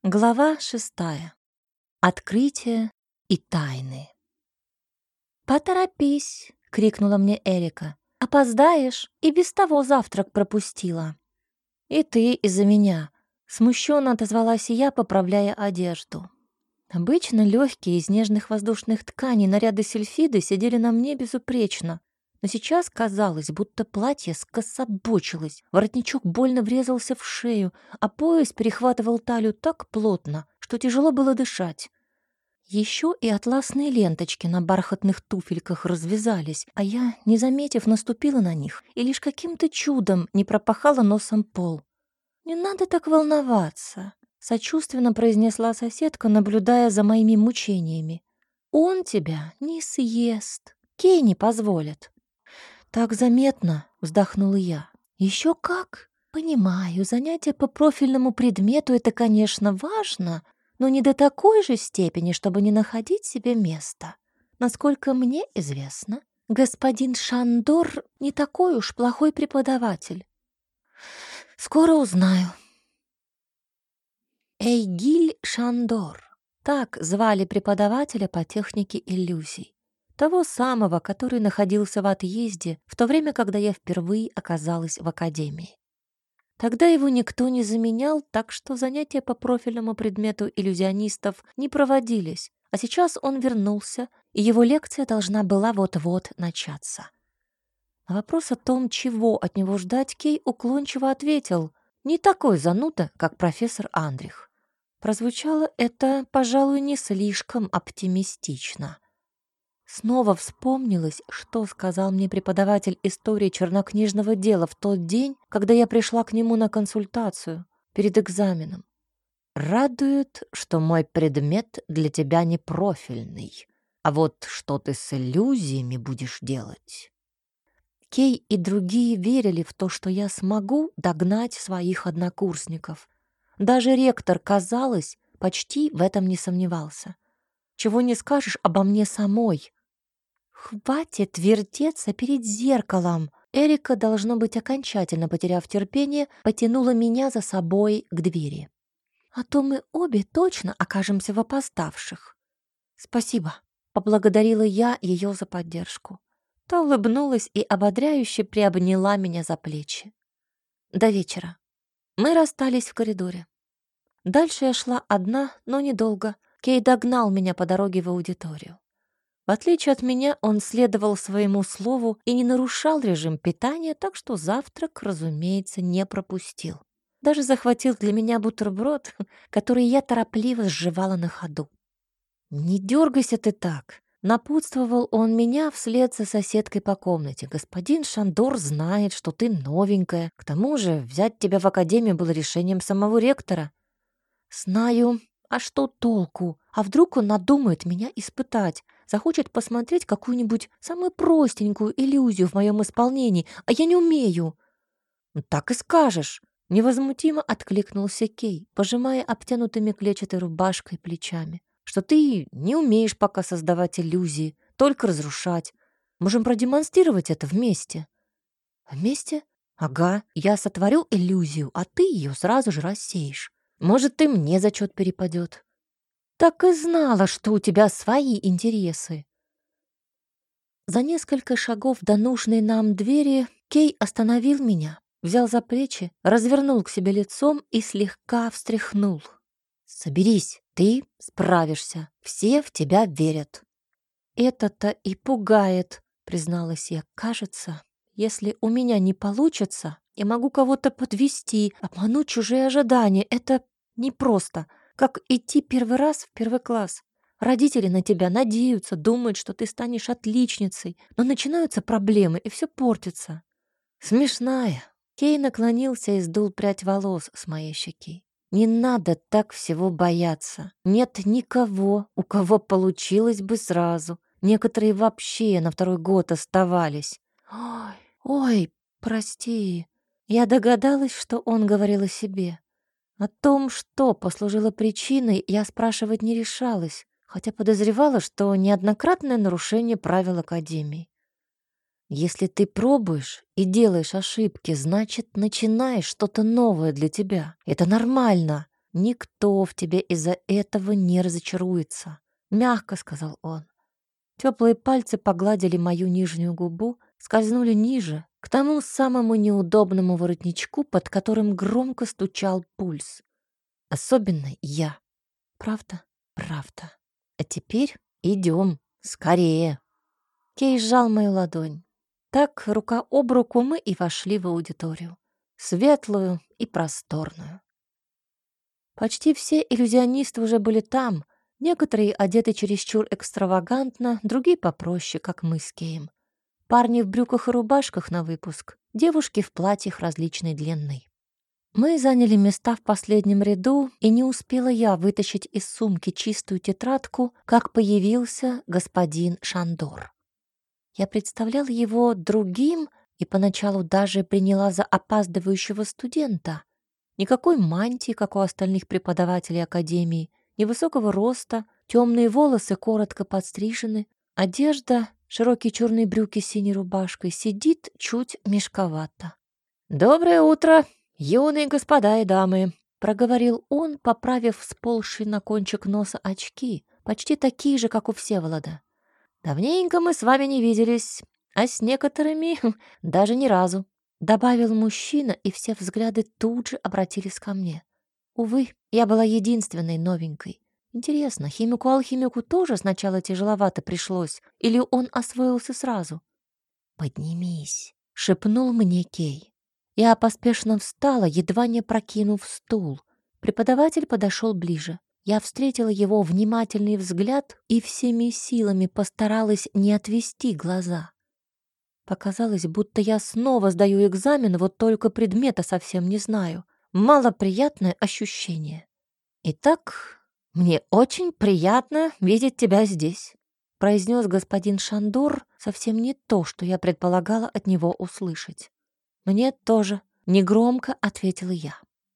Глава 6. Открытие и тайны. «Поторопись!» — крикнула мне Эрика. «Опоздаешь, и без того завтрак пропустила». «И ты из-за меня!» — смущенно отозвалась я, поправляя одежду. Обычно легкие из нежных воздушных тканей наряды сильфиды сидели на мне безупречно, но сейчас казалось, будто платье скособочилось, воротничок больно врезался в шею, а пояс перехватывал талию так плотно, что тяжело было дышать. Еще и атласные ленточки на бархатных туфельках развязались, а я, не заметив, наступила на них и лишь каким-то чудом не пропахала носом пол. «Не надо так волноваться», — сочувственно произнесла соседка, наблюдая за моими мучениями. «Он тебя не съест, Кей не позволит». «Так заметно», — вздохнула я. «Еще как? Понимаю, занятия по профильному предмету — это, конечно, важно, но не до такой же степени, чтобы не находить себе места. Насколько мне известно, господин Шандор не такой уж плохой преподаватель. Скоро узнаю». Эйгиль Шандор. Так звали преподавателя по технике иллюзий. Того самого, который находился в отъезде в то время, когда я впервые оказалась в академии. Тогда его никто не заменял, так что занятия по профильному предмету иллюзионистов не проводились, а сейчас он вернулся, и его лекция должна была вот-вот начаться. На вопрос о том, чего от него ждать, Кей уклончиво ответил: «Не такой зануда, как профессор Андрих». Прозвучало это, пожалуй, не слишком оптимистично. Снова вспомнилось, что сказал мне преподаватель истории чернокнижного дела в тот день, когда я пришла к нему на консультацию перед экзаменом. «Радует, что мой предмет для тебя не профильный, а вот что ты с иллюзиями будешь делать». Кей и другие верили в то, что я смогу догнать своих однокурсников. Даже ректор, казалось, почти в этом не сомневался. Чего не скажешь обо мне самой. «Хватит вертеться перед зеркалом!» Эрика, должно быть, окончательно потеряв терпение, потянула меня за собой к двери. «А то мы обе точно окажемся в опоздавших». «Спасибо», — поблагодарила я ее за поддержку. Та улыбнулась и ободряюще приобняла меня за плечи. До вечера. Мы расстались в коридоре. Дальше я шла одна, но недолго. Кей догнал меня по дороге в аудиторию. В отличие от меня, он следовал своему слову и не нарушал режим питания, так что завтрак, разумеется, не пропустил. Даже захватил для меня бутерброд, который я торопливо сживала на ходу. «Не дергайся ты так», — напутствовал он меня вслед за соседкой по комнате. «Господин Шандор знает, что ты новенькая. К тому же взять тебя в академию было решением самого ректора». «Знаю. А что толку? А вдруг он надумает меня испытать? Захочет посмотреть какую-нибудь самую простенькую иллюзию в моем исполнении, а я не умею». «Ну, так и скажешь», — невозмутимо откликнулся Кей, пожимая обтянутыми клетчатой рубашкой плечами, «что ты не умеешь пока создавать иллюзии, только разрушать. Можем продемонстрировать это вместе». «Вместе? Ага, я сотворю иллюзию, а ты ее сразу же рассеешь. Может, и мне зачет перепадет». «Так и знала, что у тебя свои интересы». За несколько шагов до нужной нам двери Кей остановил меня, взял за плечи, развернул к себе лицом и слегка встряхнул. «Соберись, ты справишься, все в тебя верят». «Это-то и пугает», — призналась я. «Кажется, если у меня не получится, я могу кого-то подвести, обмануть чужие ожидания. Это непросто, как идти первый раз в первый класс. Родители на тебя надеются, думают, что ты станешь отличницей, но начинаются проблемы, и все портится». «Смешная». Кей наклонился и сдул прядь волос с моей щеки. «Не надо так всего бояться. Нет никого, у кого получилось бы сразу. Некоторые вообще на второй год оставались». «Ой, прости». Я догадалась, что он говорил о себе. О том, что послужило причиной, я спрашивать не решалась, хотя подозревала, что неоднократное нарушение правил Академии. Если ты пробуешь и делаешь ошибки, значит, начинаешь что-то новое для тебя. Это нормально. никто в тебе из-за этого не разочаруется», — мягко сказал он. Теплые пальцы погладили мою нижнюю губу, скользнули ниже, к тому самому неудобному воротничку, под которым громко стучал пульс. Особенно я. Правда? Правда. А теперь идем, скорее. Кей сжал мою ладонь. Так, рука об руку, мы и вошли в аудиторию. Светлую и просторную. Почти все иллюзионисты уже были там. Некоторые одеты чересчур экстравагантно, другие попроще, как мы с Кеем. Парни в брюках и рубашках на выпуск, девушки в платьях различной длины. Мы заняли места в последнем ряду, и не успела я вытащить из сумки чистую тетрадку, как появился господин Шандор. Я представляла его другим и поначалу даже приняла за опаздывающего студента. Никакой мантии, как у остальных преподавателей академии, невысокого роста, темные волосы коротко подстрижены, одежда, широкие черные брюки с синей рубашкой, сидит чуть мешковато. «Доброе утро, юные господа и дамы», — проговорил он, поправив сползшие на кончик носа очки, почти такие же, как у Всеволода. «Давненько мы с вами не виделись, а с некоторыми даже ни разу», — добавил мужчина, и все взгляды тут же обратились ко мне. Увы, я была единственной новенькой. Интересно, химику-алхимику тоже сначала тяжеловато пришлось, или он освоился сразу? «Поднимись», — шепнул мне Кей. Я поспешно встала, едва не прокинув стул. Преподаватель подошел ближе. Я встретила его внимательный взгляд и всеми силами постаралась не отвести глаза. Показалось, будто я снова сдаю экзамен, вот только предмета совсем не знаю. Малоприятное ощущение. «Итак, мне очень приятно видеть тебя здесь», — произнес господин Шандор совсем не то, что я предполагала от него услышать. «Мне тоже», — негромко ответила я.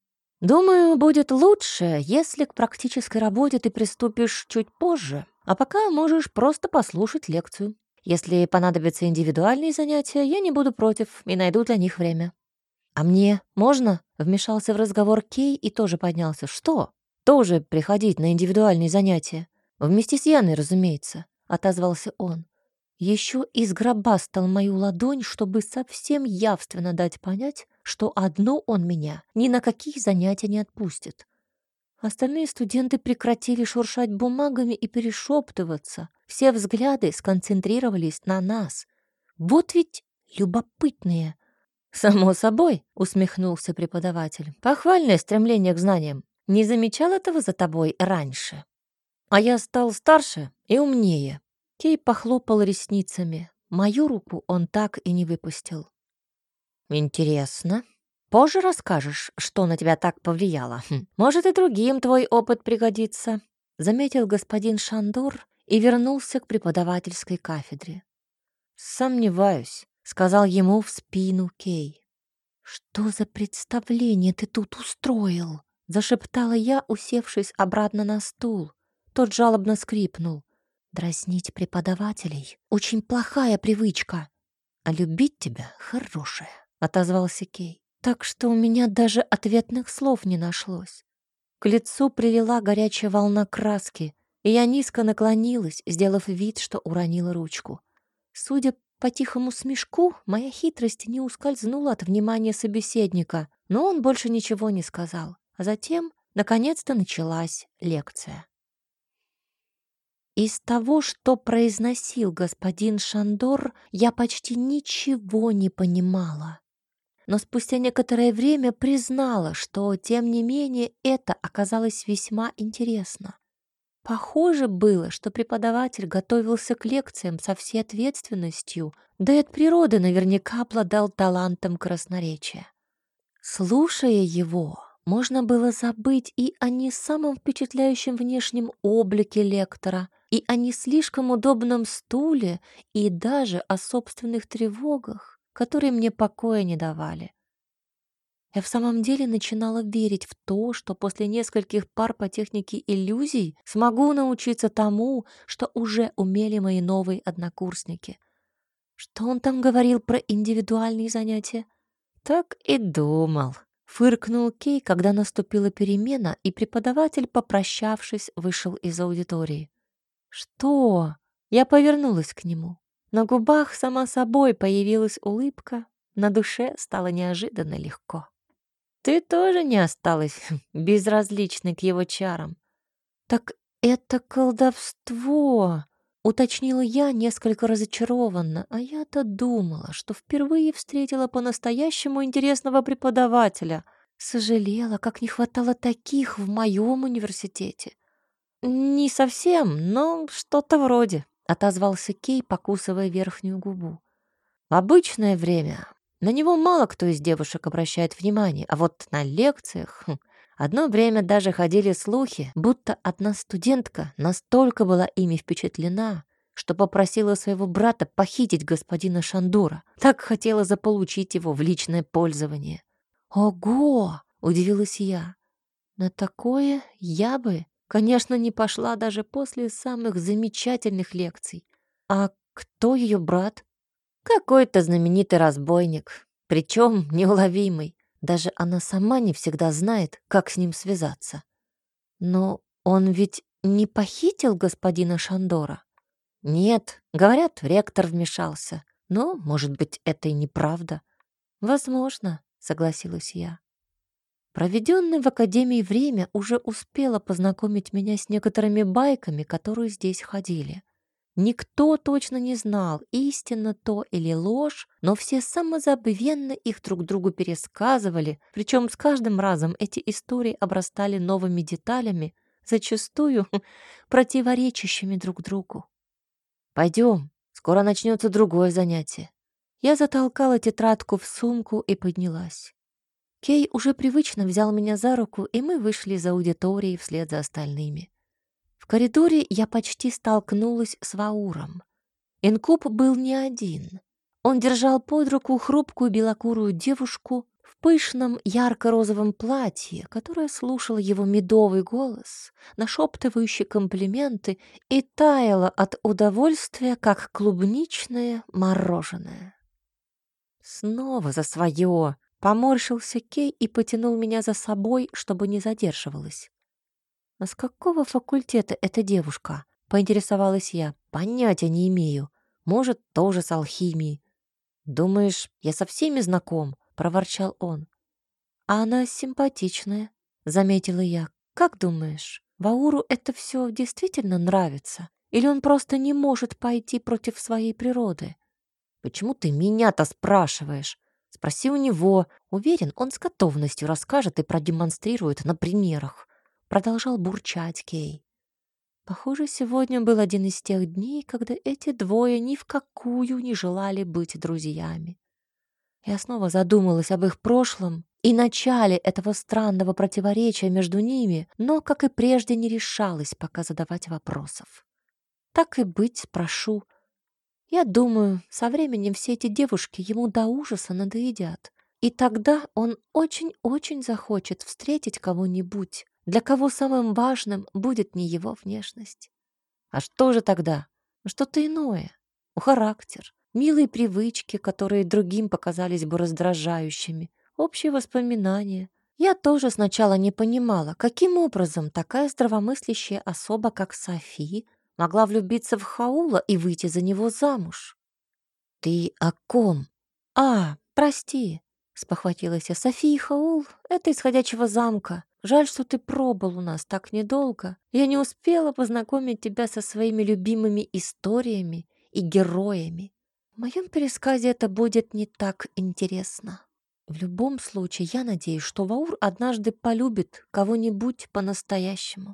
«Думаю, будет лучше, если к практической работе ты приступишь чуть позже, а пока можешь просто послушать лекцию. Если понадобятся индивидуальные занятия, я не буду против и найду для них время». «А мне можно?» — вмешался в разговор Кей и тоже поднялся. «Что? Тоже приходить на индивидуальные занятия? Вместе с Яной, разумеется», — отозвался он. Еще и сгробастал мою ладонь, чтобы совсем явственно дать понять, что одну он меня ни на какие занятия не отпустит. Остальные студенты прекратили шуршать бумагами и перешептываться. Все взгляды сконцентрировались на нас. Вот ведь любопытные. «Само собой», — усмехнулся преподаватель. «Похвальное стремление к знаниям. Не замечал этого за тобой раньше? А я стал старше и умнее». Кей похлопал ресницами. Мою руку он так и не выпустил. «Интересно. Позже расскажешь, что на тебя так повлияло. Может, и другим твой опыт пригодится», — заметил господин Шандор и вернулся к преподавательской кафедре. «Сомневаюсь», — сказал ему в спину Кей. «Что за представление ты тут устроил?» — зашептала я, усевшись обратно на стул. Тот жалобно скрипнул. «Дразнить преподавателей — очень плохая привычка, а любить тебя — хорошая», — отозвался Кей. Так что у меня даже ответных слов не нашлось. К лицу прилила горячая волна краски, и я низко наклонилась, сделав вид, что уронила ручку. Судя по тихому смешку, моя хитрость не ускользнула от внимания собеседника, но он больше ничего не сказал. А затем, наконец-то, началась лекция. Из того, что произносил господин Шандор, я почти ничего не понимала. Но спустя некоторое время признала, что, тем не менее, это оказалось весьма интересно. Похоже было, что преподаватель готовился к лекциям со всей ответственностью, да и от природы наверняка обладал талантом красноречия. Слушая его, можно было забыть и о не самом впечатляющем внешнем облике лектора, и о не слишком удобном стуле, и даже о собственных тревогах, которые мне покоя не давали. Я в самом деле начинала верить в то, что после нескольких пар по технике иллюзий смогу научиться тому, что уже умели мои новые однокурсники. Что он там говорил про индивидуальные занятия? Так и думал, Фыркнул Кей, когда наступила перемена, и преподаватель, попрощавшись, вышел из аудитории. «Что?» Я повернулась к нему. На губах сама собой появилась улыбка, на душе стало неожиданно легко. «Ты тоже не осталась безразличной к его чарам?» «Так это колдовство!» — уточнила я несколько разочарованно, а я-то думала, что впервые встретила по-настоящему интересного преподавателя. Сожалела, как не хватало таких в моем университете. «Не совсем, но что-то вроде», — отозвался Кей, покусывая верхнюю губу. «В обычное время на него мало кто из девушек обращает внимание, а вот на лекциях одно время даже ходили слухи, будто одна студентка настолько была ими впечатлена, что попросила своего брата похитить господина Шандора. Так хотела заполучить его в личное пользование». «Ого!» — удивилась я. «На такое я бы, конечно, не пошла даже после самых замечательных лекций. А кто ее брат?» «Какой-то знаменитый разбойник, причем неуловимый. Даже она сама не всегда знает, как с ним связаться». «Но он ведь не похитил господина Шандора?» «Нет, говорят, ректор вмешался. Но, может быть, это и неправда». «Возможно», — согласилась я. Проведенное в академии время уже успело познакомить меня с некоторыми байками, которые здесь ходили. Никто точно не знал, истинно то или ложь, но все самозабвенно их друг другу пересказывали, причем с каждым разом эти истории обрастали новыми деталями, зачастую противоречащими друг другу. «Пойдем, скоро начнется другое занятие». Я затолкала тетрадку в сумку и поднялась. Кей уже привычно взял меня за руку, и мы вышли из аудитории вслед за остальными. В коридоре я почти столкнулась с Вауром. Инкуб был не один. Он держал под руку хрупкую белокурую девушку в пышном ярко-розовом платье, которая слушала его медовый голос, нашептывающий комплименты, и таяла от удовольствия, как клубничное мороженое. «Снова за свое!» — поморщился Кей и потянул меня за собой, чтобы не задерживалась. «А с какого факультета эта девушка?» — поинтересовалась я. «Понятия не имею. Может, тоже с алхимией». «Думаешь, я со всеми знаком?» — проворчал он. «А она симпатичная», — заметила я. «Как думаешь, Вауру это все действительно нравится? Или он просто не может пойти против своей природы?» «Почему ты меня-то спрашиваешь? Спроси у него. Уверен, он с готовностью расскажет и продемонстрирует на примерах». Продолжал бурчать Кей. Похоже, сегодня был один из тех дней, когда эти двое ни в какую не желали быть друзьями. Я снова задумалась об их прошлом и начале этого странного противоречия между ними, но, как и прежде, не решалась пока задавать вопросов. Так и быть, спрошу. Я думаю, со временем все эти девушки ему до ужаса надоедят. И тогда он очень-очень захочет встретить кого-нибудь, для кого самым важным будет не его внешность. А что же тогда? Что-то иное. Характер, милые привычки, которые другим показались бы раздражающими, общие воспоминания. Я тоже сначала не понимала, каким образом такая здравомыслящая особа, как Софи, могла влюбиться в Хаула и выйти за него замуж. «Ты о ком?» «А, прости», — спохватилась я. «София и Хаул — это из «Ходячего замка». Жаль, что ты пробыл у нас так недолго. Я не успела познакомить тебя со своими любимыми историями и героями. В моем пересказе это будет не так интересно. В любом случае, я надеюсь, что Ваур однажды полюбит кого-нибудь по-настоящему».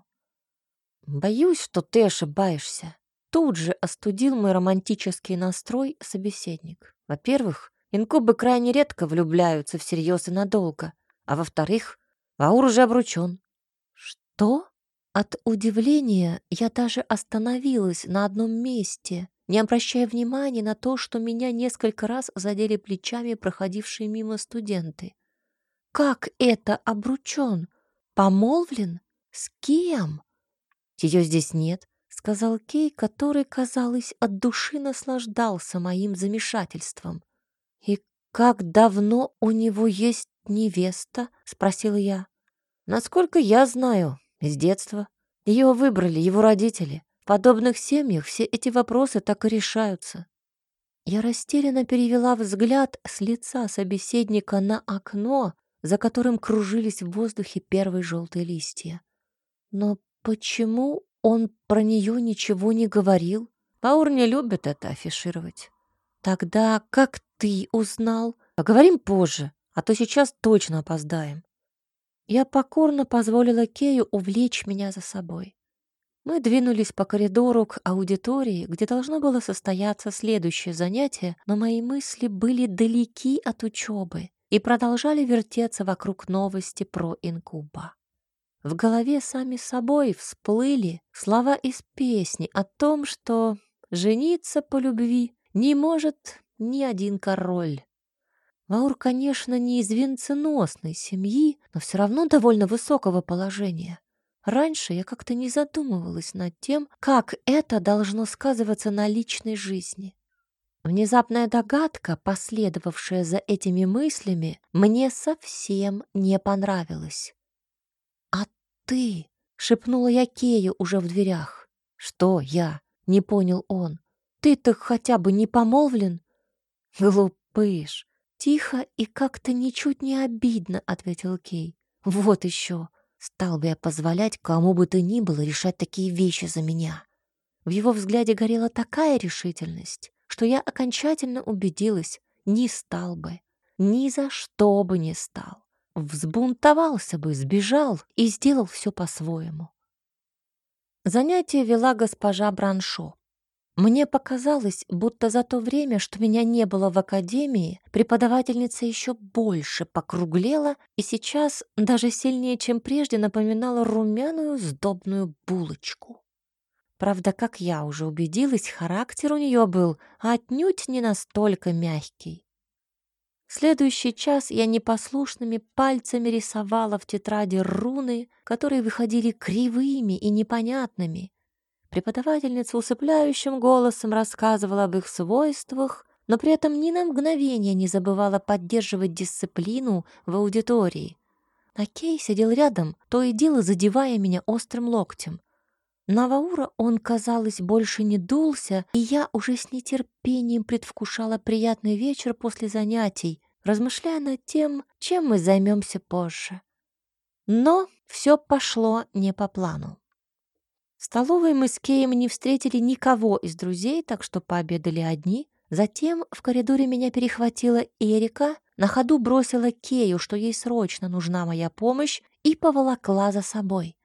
«Боюсь, что ты ошибаешься». Тут же остудил мой романтический настрой собеседник. Во-первых, инкубы крайне редко влюбляются всерьез и надолго. А во-вторых, Ваур уже обручён. «Что?» От удивления я даже остановилась на одном месте, не обращая внимания на то, что меня несколько раз задели плечами проходившие мимо студенты. «Как это обручён? Помолвлен? С кем?» «Ее здесь нет», — сказал Кей, который, казалось, от души наслаждался моим замешательством. «И как давно у него есть невеста?» — спросила я. «Насколько я знаю, с детства. Ее выбрали его родители. В подобных семьях все эти вопросы так и решаются». Я растерянно перевела взгляд с лица собеседника на окно, за которым кружились в воздухе первые желтые листья. Но почему он про нее ничего не говорил? Паур не любит это афишировать. Тогда как ты узнал? Поговорим позже, а то сейчас точно опоздаем. Я покорно позволила Кею увлечь меня за собой. Мы двинулись по коридору к аудитории, где должно было состояться следующее занятие, но мои мысли были далеки от учебы и продолжали вертеться вокруг новости про инкуба. В голове сами собой всплыли слова из песни о том, что жениться по любви не может ни один король. Ваур, конечно, не из венценосной семьи, но все равно довольно высокого положения. Раньше я как-то не задумывалась над тем, как это должно сказываться на личной жизни. Внезапная догадка, последовавшая за этими мыслями, мне совсем не понравилась. «А ты?» — шепнула я Кею уже в дверях. «Что я?» — не понял он. «Ты-то хотя бы не помолвлен?» «Глупыш!» — тихо и как-то ничуть не обидно ответил Кей. «Вот еще! Стал бы я позволять кому бы то ни было решать такие вещи за меня». В его взгляде горела такая решительность, что я окончательно убедилась, не стал бы, ни за что бы не стал. Взбунтовался бы, сбежал и сделал все по-своему. Занятие вела госпожа Браншо. Мне показалось, будто за то время, что меня не было в академии, преподавательница еще больше покруглела и сейчас даже сильнее, чем прежде, напоминала румяную сдобную булочку. Правда, как я уже убедилась, характер у нее был отнюдь не настолько мягкий. Следующий час я непослушными пальцами рисовала в тетради руны, которые выходили кривыми и непонятными. Преподавательница усыпляющим голосом рассказывала об их свойствах, но при этом ни на мгновение не забывала поддерживать дисциплину в аудитории. А Кей сидел рядом, то и дело задевая меня острым локтем. На Ваура он, казалось, больше не дулся, и я уже с нетерпением предвкушала приятный вечер после занятий, размышляя над тем, чем мы займемся позже. Но все пошло не по плану. В столовой мы с Кеем не встретили никого из друзей, так что пообедали одни. Затем в коридоре меня перехватила Эрика, на ходу бросила Кею, что ей срочно нужна моя помощь, и поволокла за собой.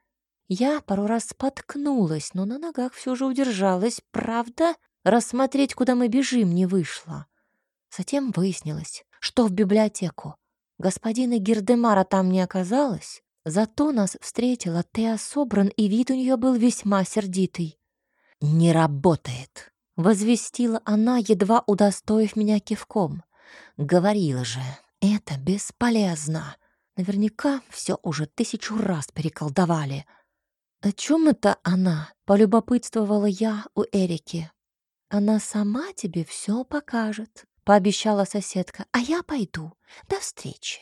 Я пару раз споткнулась, но на ногах все же удержалась. Правда, рассмотреть, куда мы бежим, не вышло. Затем выяснилось, что в библиотеку. Господина Гирдемара там не оказалось, зато нас встретила Теа Собран, и вид у нее был весьма сердитый. «Не работает», — возвестила она, едва удостоив меня кивком. «Говорила же, это бесполезно. Наверняка все уже 1000 раз переколдовали». «О чем это она?» — полюбопытствовала я у Эрики. «Она сама тебе все покажет», — пообещала соседка, «а я пойду. До встречи».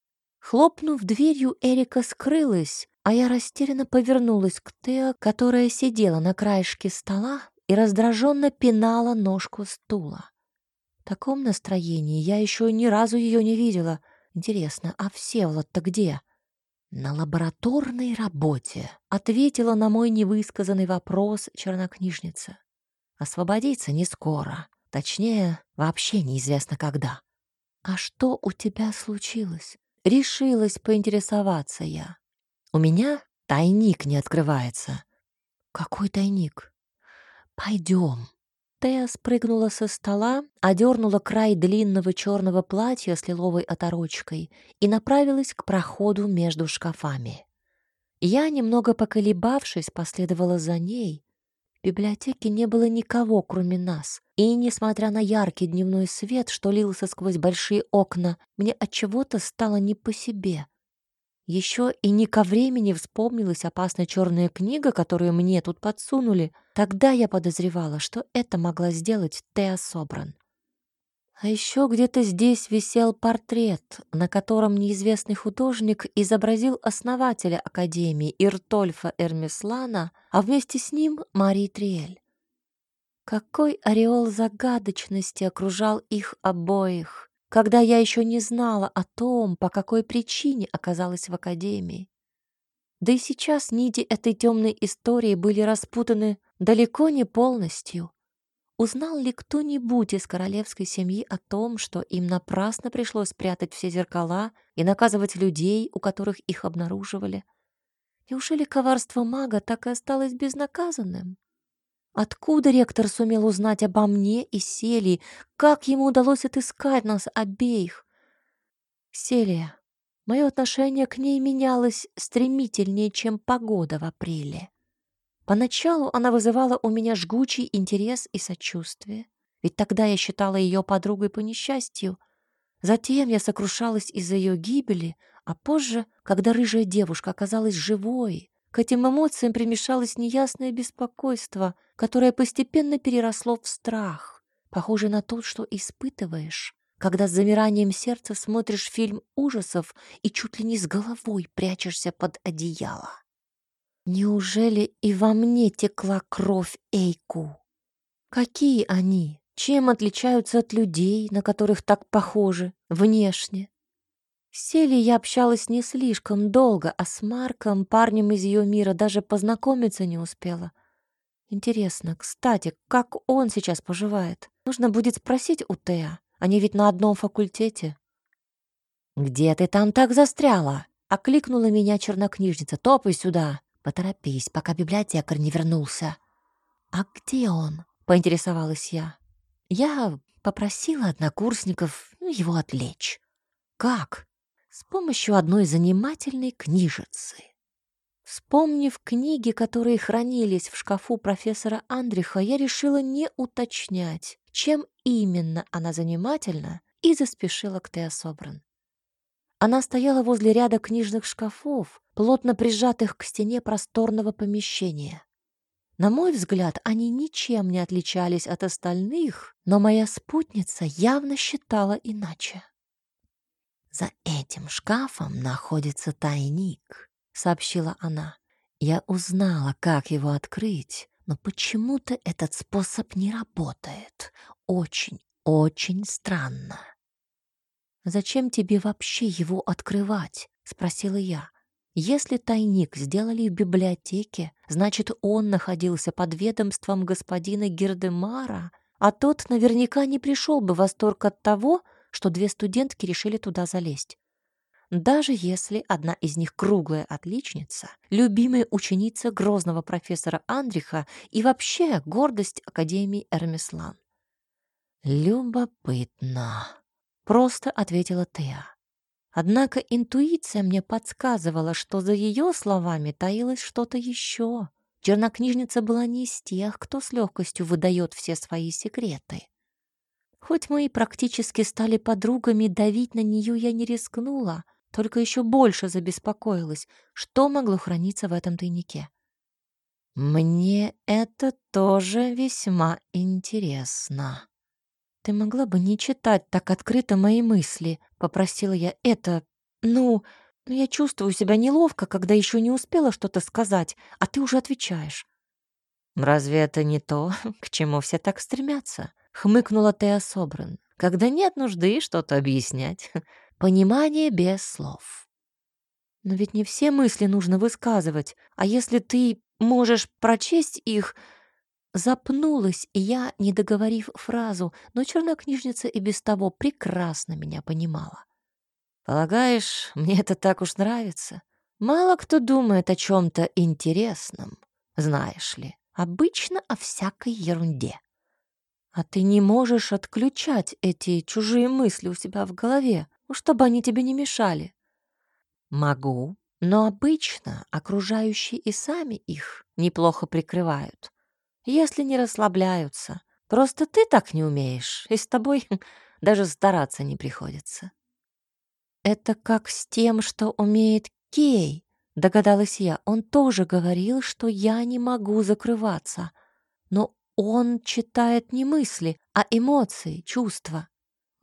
Хлопнув дверью, Эрика скрылась, а я растерянно повернулась к Тео, которая сидела на краешке стола и раздраженно пинала ножку стула. В таком настроении я еще ни разу ее не видела. Интересно, а Всеволод-то где? «На лабораторной работе», — ответила на мой невысказанный вопрос чернокнижница. «Освободиться не скоро, точнее, вообще неизвестно когда». «А что у тебя случилось?» — решилась поинтересоваться я. «У меня тайник не открывается». «Какой тайник?» «Пойдем». Тея спрыгнула со стола, одернула край длинного черного платья с лиловой оторочкой и направилась к проходу между шкафами. Я, немного поколебавшись, последовала за ней. В библиотеке не было никого, кроме нас, и, несмотря на яркий дневной свет, что лился сквозь большие окна, мне отчего-то стало не по себе. Еще и не ко времени вспомнилась опасная черная книга, которую мне тут подсунули. Тогда я подозревала, что это могла сделать Теа Собран. А еще где-то здесь висел портрет, на котором неизвестный художник изобразил основателя Академии Иртольфа Эрмеслана, а вместе с ним Мари Триэль. Какой ореол загадочности окружал их обоих, когда я еще не знала о том, по какой причине оказалась в Академии. Да и сейчас нити этой темной истории были распутаны далеко не полностью. Узнал ли кто-нибудь из королевской семьи о том, что им напрасно пришлось прятать все зеркала и наказывать людей, у которых их обнаруживали? Неужели коварство мага так и осталось безнаказанным? Откуда ректор сумел узнать обо мне и Селии? Как ему удалось отыскать нас обеих? Селия. Мое отношение к ней менялось стремительнее, чем погода в апреле. Поначалу она вызывала у меня жгучий интерес и сочувствие, ведь тогда я считала ее подругой по несчастью. Затем я сокрушалась из-за ее гибели, а позже, когда рыжая девушка оказалась живой, к этим эмоциям примешалось неясное беспокойство, которое постепенно переросло в страх, похожий на тот, что испытываешь, когда с замиранием сердца смотришь фильм ужасов и чуть ли не с головой прячешься под одеяло. Неужели и во мне текла кровь Эйку? Какие они? Чем отличаются от людей, на которых так похожи, внешне? С Селей я общалась не слишком долго, а с Марком, парнем из ее мира, даже познакомиться не успела. Интересно, кстати, как он сейчас поживает? Нужно будет спросить у Теа. Они ведь на одном факультете. «Где ты там так застряла?» — окликнула меня чернокнижница. «Топай сюда! Поторопись, пока библиотекарь не вернулся». «А где он?» — поинтересовалась я. Я попросила однокурсников его отвлечь. «Как?» «С помощью одной занимательной книжицы». Вспомнив книги, которые хранились в шкафу профессора Андриха, я решила не уточнять, чем именно она занимательна, и заспешила к Теа Собран. Она стояла возле ряда книжных шкафов, плотно прижатых к стене просторного помещения. На мой взгляд, они ничем не отличались от остальных, но моя спутница явно считала иначе. «За этим шкафом находится тайник», — сообщила она. «Я узнала, как его открыть, но почему-то этот способ не работает. Очень, очень странно». «Зачем тебе вообще его открывать?» — спросила я. «Если тайник сделали в библиотеке, значит, он находился под ведомством господина Гердемара, а тот наверняка не пришел бы в восторг от того, что две студентки решили туда залезть. Даже если одна из них круглая отличница, любимая ученица грозного профессора Андриха и вообще гордость Академии Эрмеслан». «Любопытно», — просто ответила Теа. Однако интуиция мне подсказывала, что за ее словами таилось что-то еще. Чернокнижница была не из тех, кто с легкостью выдает все свои секреты. Хоть мы и практически стали подругами, давить на нее я не рискнула, только еще больше забеспокоилась, что могло храниться в этом тайнике. «Мне это тоже весьма интересно». «Ты могла бы не читать так открыто мои мысли?» — попросила я. «Ну, я чувствую себя неловко, когда еще не успела что-то сказать, а ты уже отвечаешь». «Разве это не то, к чему все так стремятся?» — хмыкнула Теа Собран. «Когда нет нужды что-то объяснять. Понимание без слов». «Но ведь не все мысли нужно высказывать, а если ты можешь прочесть их...» Запнулась я, не договорив фразу, но чернокнижница и без того прекрасно меня понимала. «Полагаешь, мне это так уж нравится? Мало кто думает о чем-то интересном, знаешь ли, обычно о всякой ерунде. А ты не можешь отключать эти чужие мысли у себя в голове, чтобы они тебе не мешали». «Могу, но обычно окружающие и сами их неплохо прикрывают, если не расслабляются. Просто ты так не умеешь, и с тобой даже стараться не приходится». «Это как с тем, что умеет Кей», — догадалась я. Он тоже говорил, что я не могу закрываться. Но он читает не мысли, а эмоции, чувства.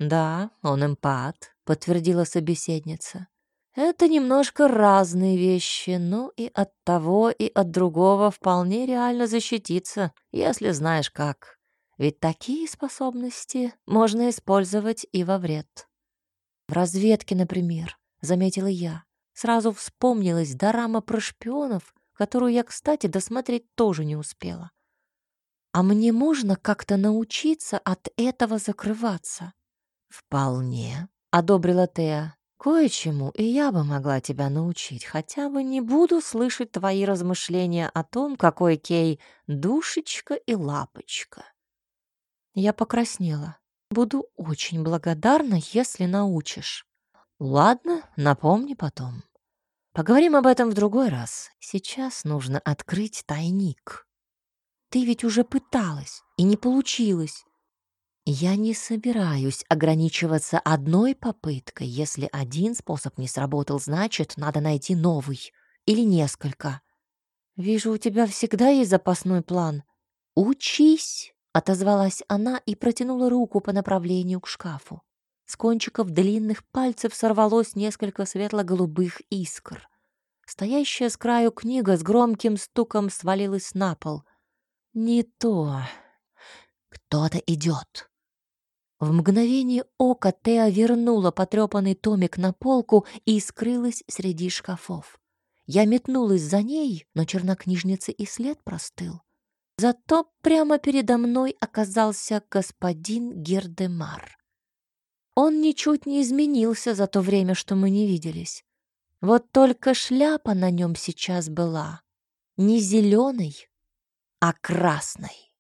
«Да, он эмпат», — подтвердила собеседница. «Это немножко разные вещи, но и от того, и от другого вполне реально защититься, если знаешь как. Ведь такие способности можно использовать и во вред». «В разведке, например», — заметила я. Сразу вспомнилась дорама про шпионов, которую я, кстати, досмотреть тоже не успела. «А мне можно как-то научиться от этого закрываться?» «Вполне», — одобрила Теа. «Кое-чему и я бы могла тебя научить, хотя бы не буду слышать твои размышления о том, какой Кей душечка и лапочка». Я покраснела. «Буду очень благодарна, если научишь». «Ладно, напомни потом. Поговорим об этом в другой раз. Сейчас нужно открыть тайник». «Ты ведь уже пыталась, и не получилось». «Я не собираюсь ограничиваться одной попыткой. Если один способ не сработал, значит, надо найти новый. Или несколько. Вижу, у тебя всегда есть запасной план. Учись!» — отозвалась она и протянула руку по направлению к шкафу. С кончиков длинных пальцев сорвалось несколько светло-голубых искр. Стоящая с краю книга с громким стуком свалилась на пол. «Не то. Кто-то идет». В мгновение ока Теа вернула потрепанный томик на полку и скрылась среди шкафов. Я метнулась за ней, но чернокнижницы и след простыл. Зато прямо передо мной оказался господин Гердемар. Он ничуть не изменился за то время, что мы не виделись. Вот только шляпа на нем сейчас была не зеленой, а красной.